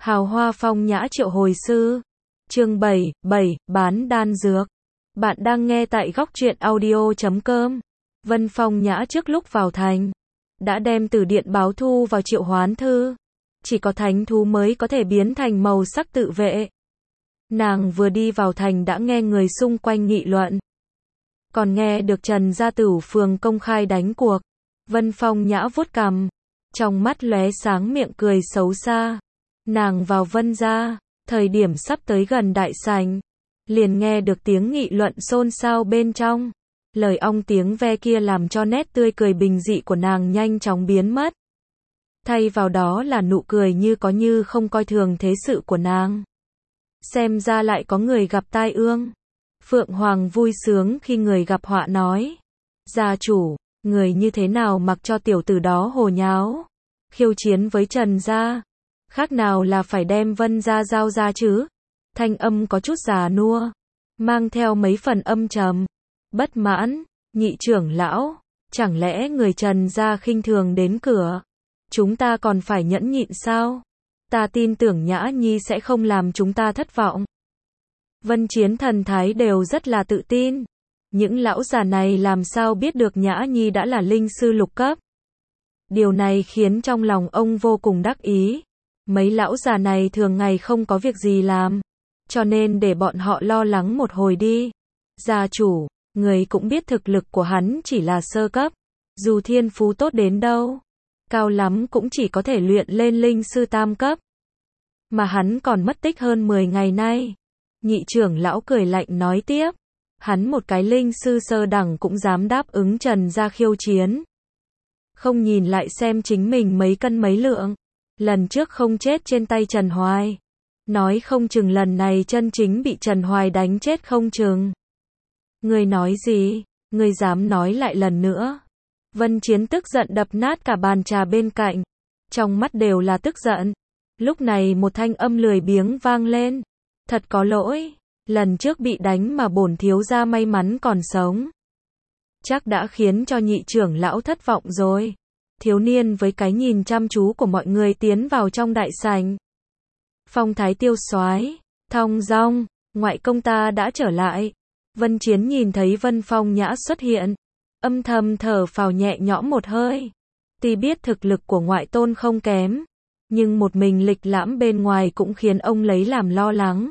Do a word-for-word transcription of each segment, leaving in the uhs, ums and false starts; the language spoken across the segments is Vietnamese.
Hào hoa phong nhã triệu hồi sư. Chương bảy, bảy, bán đan dược. Bạn đang nghe tại góc truyện audio chấm com. Vân Phong Nhã trước lúc vào thành, đã đem từ điện báo thu vào triệu hoán thư. Chỉ có thánh thú mới có thể biến thành màu sắc tự vệ. Nàng vừa đi vào thành đã nghe người xung quanh nghị luận. Còn nghe được Trần Gia Tửu phường công khai đánh cuộc. Vân Phong Nhã vuốt cằm, trong mắt lóe sáng miệng cười xấu xa. Nàng vào Vân gia, thời điểm sắp tới gần đại sảnh, liền nghe được tiếng nghị luận xôn xao bên trong. Lời ong tiếng ve kia làm cho nét tươi cười bình dị của nàng nhanh chóng biến mất. Thay vào đó là nụ cười như có như không coi thường thế sự của nàng. Xem ra lại có người gặp tai ương. Phượng Hoàng vui sướng khi người gặp họa nói: gia chủ, người như thế nào mặc cho tiểu tử đó hồ nháo, khiêu chiến với Trần gia, khác nào là phải đem Vân gia giao ra chứ? Thanh âm có chút già nua, mang theo mấy phần âm trầm, bất mãn. Nhị trưởng lão, chẳng lẽ người Trần gia khinh thường đến cửa, chúng ta còn phải nhẫn nhịn sao? Ta tin tưởng Nhã Nhi sẽ không làm chúng ta thất vọng. Vân Chiến thần thái đều rất là tự tin. Những lão già này làm sao biết được Nhã Nhi đã là linh sư lục cấp. Điều này khiến trong lòng ông vô cùng đắc ý. Mấy lão già này thường ngày không có việc gì làm, cho nên để bọn họ lo lắng một hồi đi. Gia chủ, người cũng biết thực lực của hắn chỉ là sơ cấp. Dù thiên phú tốt đến đâu, cao lắm cũng chỉ có thể luyện lên linh sư tam cấp. Mà hắn còn mất tích hơn mười ngày nay. Nhị trưởng lão cười lạnh nói tiếp. Hắn một cái linh sư sơ đẳng cũng dám đáp ứng Trần gia khiêu chiến. Không nhìn lại xem chính mình mấy cân mấy lượng. Lần trước không chết trên tay Trần Hoài. Nói không chừng lần này chân chính bị Trần Hoài đánh chết không chừng. Ngươi nói gì? Ngươi dám nói lại lần nữa? Vân Chiến tức giận đập nát cả bàn trà bên cạnh. Trong mắt đều là tức giận. Lúc này một thanh âm lười biếng vang lên. Thật có lỗi, lần trước bị đánh mà bổn thiếu gia may mắn còn sống. Chắc đã khiến cho nhị trưởng lão thất vọng rồi. Thiếu niên với cái nhìn chăm chú của mọi người tiến vào trong đại sảnh. Phong thái tiêu soái, thong dong, ngoại công ta đã trở lại. Vân Chiến nhìn thấy Vân Phong Nhã xuất hiện, âm thầm thở phào nhẹ nhõm một hơi. Tuy biết thực lực của ngoại tôn không kém, nhưng một mình lịch lãm bên ngoài cũng khiến ông lấy làm lo lắng.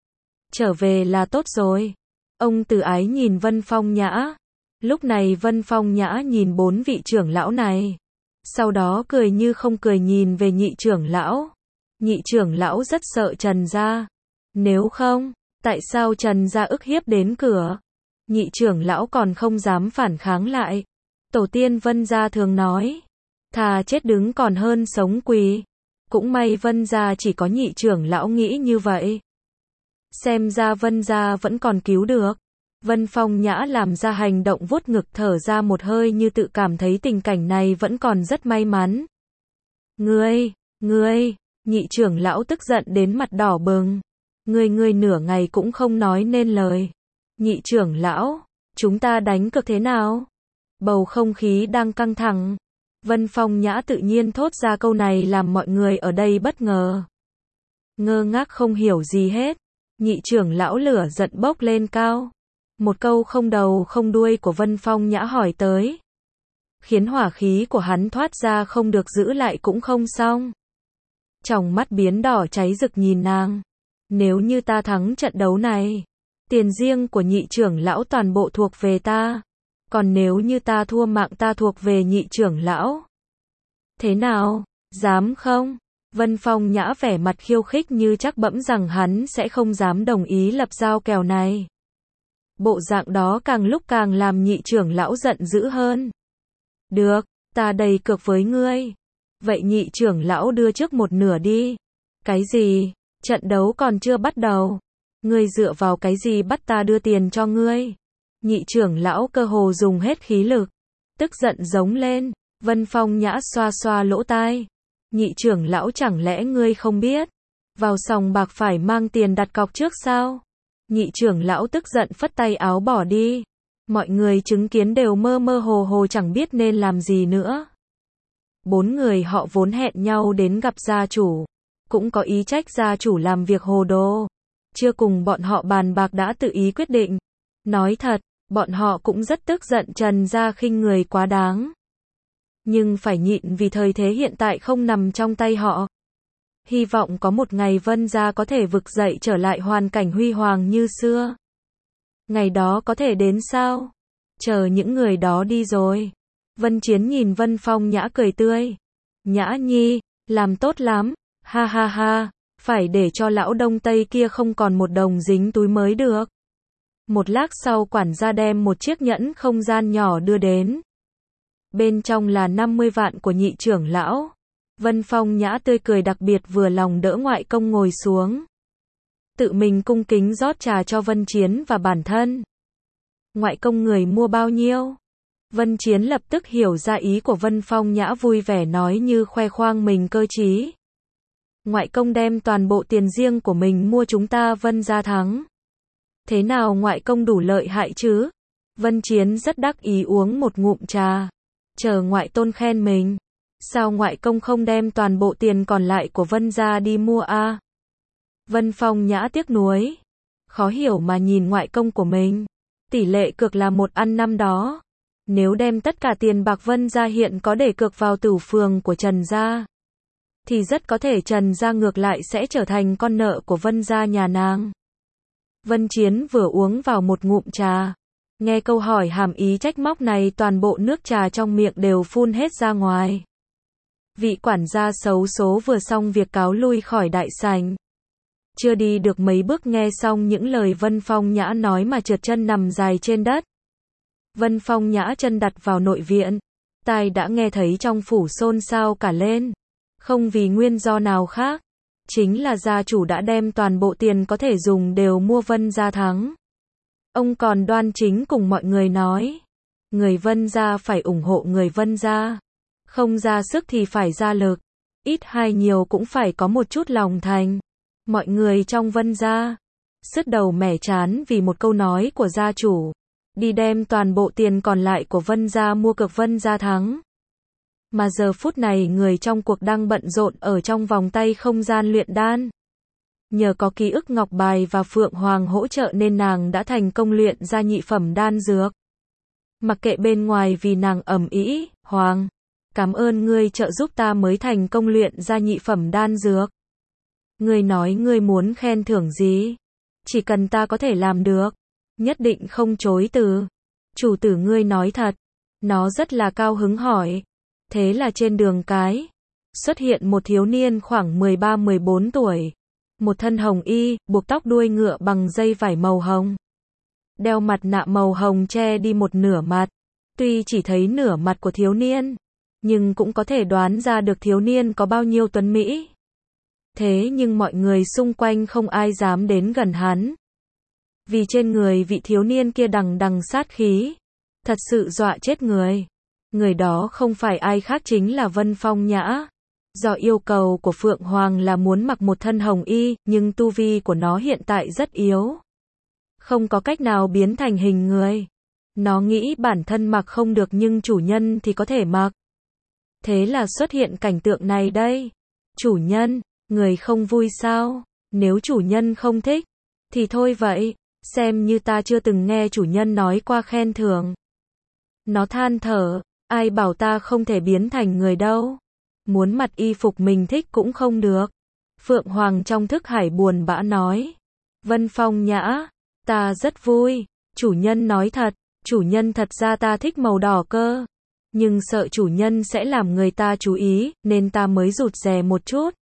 Trở về là tốt rồi. Ông từ ái nhìn Vân Phong Nhã. Lúc này Vân Phong Nhã nhìn bốn vị trưởng lão này. Sau đó cười như không cười nhìn về nhị trưởng lão. Nhị trưởng lão rất sợ Trần gia. Nếu không, tại sao Trần gia ức hiếp đến cửa? Nhị trưởng lão còn không dám phản kháng lại. Tổ tiên Vân gia thường nói, thà chết đứng còn hơn sống quỳ. Cũng may Vân gia chỉ có nhị trưởng lão nghĩ như vậy. Xem ra Vân gia vẫn còn cứu được. Vân Phong Nhã làm ra hành động vuốt ngực thở ra một hơi như tự cảm thấy tình cảnh này vẫn còn rất may mắn. Ngươi, ngươi, nhị trưởng lão tức giận đến mặt đỏ bừng. Ngươi ngươi nửa ngày cũng không nói nên lời. Nhị trưởng lão, chúng ta đánh cược thế nào? Bầu không khí đang căng thẳng. Vân Phong Nhã tự nhiên thốt ra câu này làm mọi người ở đây bất ngờ. Ngơ ngác không hiểu gì hết. Nhị trưởng lão lửa giận bốc lên cao. Một câu không đầu không đuôi của Vân Phong Nhã hỏi tới, khiến hỏa khí của hắn thoát ra không được giữ lại cũng không xong. Trong mắt biến đỏ cháy rực nhìn nàng. Nếu như ta thắng trận đấu này, tiền riêng của nhị trưởng lão toàn bộ thuộc về ta. Còn nếu như ta thua mạng ta thuộc về nhị trưởng lão. Thế nào, dám không? Vân Phong Nhã vẻ mặt khiêu khích như chắc bẫm rằng hắn sẽ không dám đồng ý lập giao kèo này. Bộ dạng đó càng lúc càng làm nhị trưởng lão giận dữ hơn. Được, ta đầy cược với ngươi. Vậy nhị trưởng lão đưa trước một nửa đi. Cái gì? Trận đấu còn chưa bắt đầu. Ngươi dựa vào cái gì bắt ta đưa tiền cho ngươi? Nhị trưởng lão cơ hồ dùng hết khí lực. Tức giận giống lên. Vân Phong Nhã xoa xoa lỗ tai. Nhị trưởng lão chẳng lẽ ngươi không biết? Vào sòng bạc phải mang tiền đặt cọc trước sao? Nhị trưởng lão tức giận phất tay áo bỏ đi. Mọi người chứng kiến đều mơ mơ hồ hồ chẳng biết nên làm gì nữa. Bốn người họ vốn hẹn nhau đến gặp gia chủ. cũng có ý trách gia chủ làm việc hồ đồ. Chưa cùng bọn họ bàn bạc đã tự ý quyết định. Nói thật, bọn họ cũng rất tức giận Trần gia khinh người quá đáng. Nhưng phải nhịn vì thời thế hiện tại không nằm trong tay họ. Hy vọng có một ngày Vân gia có thể vực dậy trở lại hoàn cảnh huy hoàng như xưa. Ngày đó có thể đến sao? Chờ những người đó đi rồi. Vân Chiến nhìn Vân Phong Nhã cười tươi. Nhã nhi, làm tốt lắm, ha ha ha, phải để cho lão Đông Tây kia không còn một đồng dính túi mới được. Một lát sau quản gia đem một chiếc nhẫn không gian nhỏ đưa đến. Bên trong là năm mươi vạn của nhị trưởng lão. Vân Phong Nhã tươi cười đặc biệt vừa lòng đỡ ngoại công ngồi xuống. Tự mình cung kính rót trà cho Vân Chiến và bản thân. Ngoại công người mua bao nhiêu? Vân Chiến lập tức hiểu ra ý của Vân Phong Nhã vui vẻ nói như khoe khoang mình cơ trí. Ngoại công đem toàn bộ tiền riêng của mình mua chúng ta Vân gia thắng. Thế nào ngoại công đủ lợi hại chứ? Vân Chiến rất đắc ý uống một ngụm trà. Chờ ngoại tôn khen mình. Sao ngoại công không đem toàn bộ tiền còn lại của Vân gia đi mua a? À? Vân Phong Nhã tiếc nuối. Khó hiểu mà nhìn ngoại công của mình. Tỷ lệ cược là một ăn năm đó. Nếu đem tất cả tiền bạc Vân gia hiện có để cược vào tử phường của Trần gia, thì rất có thể Trần gia ngược lại sẽ trở thành con nợ của Vân gia nhà nàng. Vân Chiến vừa uống vào một ngụm trà. Nghe câu hỏi hàm ý trách móc này toàn bộ nước trà trong miệng đều phun hết ra ngoài. Vị quản gia xấu số vừa xong việc cáo lui khỏi đại sảnh. Chưa đi được mấy bước nghe xong những lời Vân Phong Nhã nói mà trượt chân nằm dài trên đất. Vân Phong Nhã chân đặt vào nội viện. Tai đã nghe thấy trong phủ xôn xao cả lên. Không vì nguyên do nào khác. Chính là gia chủ đã đem toàn bộ tiền có thể dùng đều mua Vân gia thắng. Ông còn đoan chính cùng mọi người nói. Người Vân gia phải ủng hộ người Vân gia. Không ra sức thì phải ra lực. Ít hay nhiều cũng phải có một chút lòng thành. Mọi người trong Vân gia sứt đầu mẻ chán vì một câu nói của gia chủ. Đi đem toàn bộ tiền còn lại của Vân gia mua cược Vân gia thắng. Mà giờ phút này người trong cuộc đang bận rộn ở trong vòng tay không gian luyện đan. Nhờ có ký ức ngọc bài và Phượng Hoàng hỗ trợ nên nàng đã thành công luyện ra nhị phẩm đan dược. Mặc kệ bên ngoài vì nàng ầm ĩ, Hoàng, cảm ơn ngươi trợ giúp ta mới thành công luyện ra nhị phẩm đan dược. Ngươi nói ngươi muốn khen thưởng gì? Chỉ cần ta có thể làm được, nhất định không chối từ. Chủ tử ngươi nói thật. Nó rất là cao hứng hỏi. Thế là trên đường cái, xuất hiện một thiếu niên khoảng mười ba mười bốn tuổi. Một thân hồng y, buộc tóc đuôi ngựa bằng dây vải màu hồng. Đeo mặt nạ màu hồng che đi một nửa mặt. Tuy chỉ thấy nửa mặt của thiếu niên, nhưng cũng có thể đoán ra được thiếu niên có bao nhiêu tuấn mỹ. Thế nhưng mọi người xung quanh không ai dám đến gần hắn. Vì trên người vị thiếu niên kia đằng đằng sát khí. Thật sự dọa chết người. Người đó không phải ai khác chính là Vân Phong Nhã. Do yêu cầu của Phượng Hoàng là muốn mặc một thân hồng y, nhưng tu vi của nó hiện tại rất yếu. Không có cách nào biến thành hình người. Nó nghĩ bản thân mặc không được nhưng chủ nhân thì có thể mặc. Thế là xuất hiện cảnh tượng này đây. Chủ nhân, người không vui sao? Nếu chủ nhân không thích, thì thôi vậy. Xem như ta chưa từng nghe chủ nhân nói qua khen thưởng. Nó than thở, ai bảo ta không thể biến thành người đâu. Muốn mặc y phục mình thích cũng không được. Phượng Hoàng trong thức hải buồn bã nói. Vân Phong Nhã, ta rất vui. Chủ nhân nói thật, chủ nhân thật ra ta thích màu đỏ cơ. Nhưng sợ chủ nhân sẽ làm người ta chú ý, nên ta mới rụt rè một chút.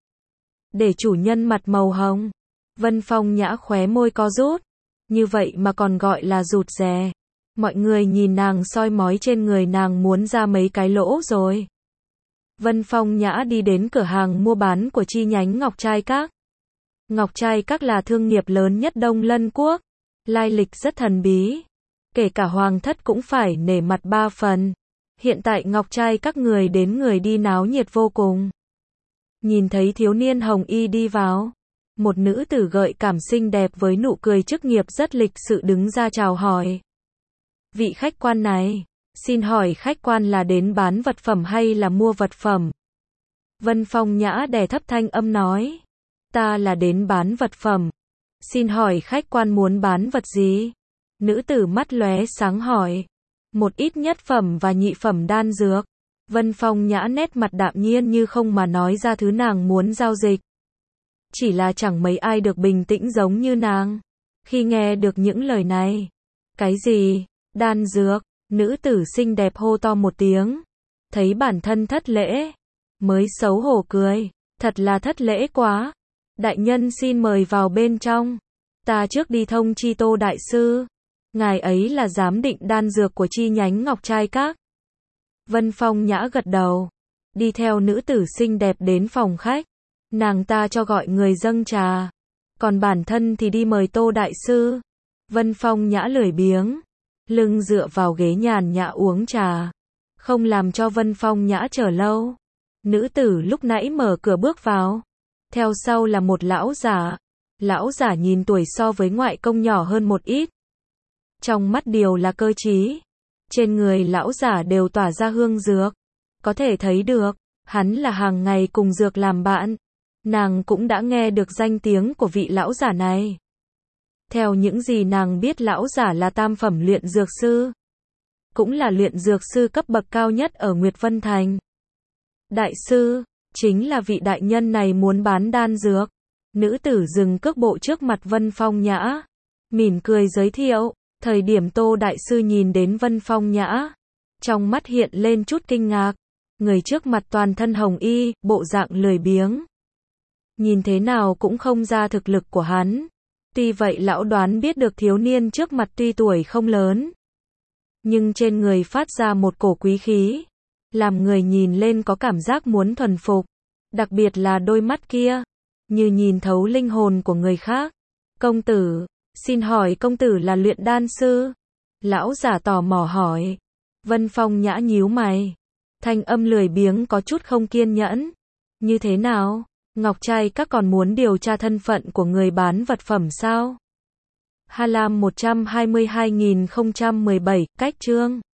Để chủ nhân mặt màu hồng. Vân Phong Nhã khóe môi co rút. Như vậy mà còn gọi là rụt rè. Mọi người nhìn nàng soi mói trên người nàng muốn ra mấy cái lỗ rồi. Vân Phong Nhã đi đến cửa hàng mua bán của chi nhánh Ngọc Trai Các. Ngọc Trai Các là thương nghiệp lớn nhất Đông Lân Quốc. Lai lịch rất thần bí. Kể cả hoàng thất cũng phải nể mặt ba phần. Hiện tại Ngọc Trai Các người đến người đi náo nhiệt vô cùng. Nhìn thấy thiếu niên hồng y đi vào. Một nữ tử gợi cảm xinh đẹp với nụ cười chức nghiệp rất lịch sự đứng ra chào hỏi. Vị khách quan này, xin hỏi khách quan là đến bán vật phẩm hay là mua vật phẩm? Vân Phong Nhã đè thấp thanh âm nói. Ta là đến bán vật phẩm. Xin hỏi khách quan muốn bán vật gì? Nữ tử mắt lóe sáng hỏi. Một ít nhất phẩm và nhị phẩm đan dược. Vân Phong Nhã nét mặt đạm nhiên như không mà nói ra thứ nàng muốn giao dịch. Chỉ là chẳng mấy ai được bình tĩnh giống như nàng. Khi nghe được những lời này. Cái gì? Đan dược? Nữ tử xinh đẹp hô to một tiếng. Thấy bản thân thất lễ. Mới xấu hổ cười. Thật là thất lễ quá. Đại nhân xin mời vào bên trong. Ta trước đi thông chi Tô đại sư. Ngài ấy là giám định đan dược của chi nhánh Ngọc Trai Các. Vân Phong Nhã gật đầu. Đi theo nữ tử xinh đẹp đến phòng khách. Nàng ta cho gọi người dâng trà. Còn bản thân thì đi mời Tô đại sư. Vân Phong Nhã lười biếng. Lưng dựa vào ghế nhàn nhã uống trà. Không làm cho Vân Phong Nhã chờ lâu. Nữ tử lúc nãy mở cửa bước vào. Theo sau là một lão giả. Lão giả nhìn tuổi so với ngoại công nhỏ hơn một ít. Trong mắt đều là cơ trí. Trên người lão giả đều tỏa ra hương dược. Có thể thấy được, hắn là hàng ngày cùng dược làm bạn. Nàng cũng đã nghe được danh tiếng của vị lão giả này. Theo những gì nàng biết, lão giả là tam phẩm luyện dược sư. Cũng là luyện dược sư cấp bậc cao nhất ở Nguyệt Vân Thành. Đại sư, chính là vị đại nhân này muốn bán đan dược. Nữ tử dừng cước bộ trước mặt Vân Phong Nhã. Mỉm cười giới thiệu. Thời điểm Tô đại sư nhìn đến Vân Phong Nhã. Trong mắt hiện lên chút kinh ngạc. Người trước mặt toàn thân hồng y, bộ dạng lười biếng. Nhìn thế nào cũng không ra thực lực của hắn. Tuy vậy lão đoán biết được thiếu niên trước mặt tuy tuổi không lớn. Nhưng trên người phát ra một cổ quý khí. Làm người nhìn lên có cảm giác muốn thuần phục. Đặc biệt là đôi mắt kia. Như nhìn thấu linh hồn của người khác. Công tử, xin hỏi công tử là luyện đan sư? Lão giả tò mò hỏi. Vân Phong Nhã nhíu mày. Thanh âm lười biếng có chút không kiên nhẫn. Như thế nào? Ngọc Trai Các còn muốn điều tra thân phận của người bán vật phẩm sao? Hà Lam một trăm hai mươi hai nghìn không trăm mười bảy, cách chương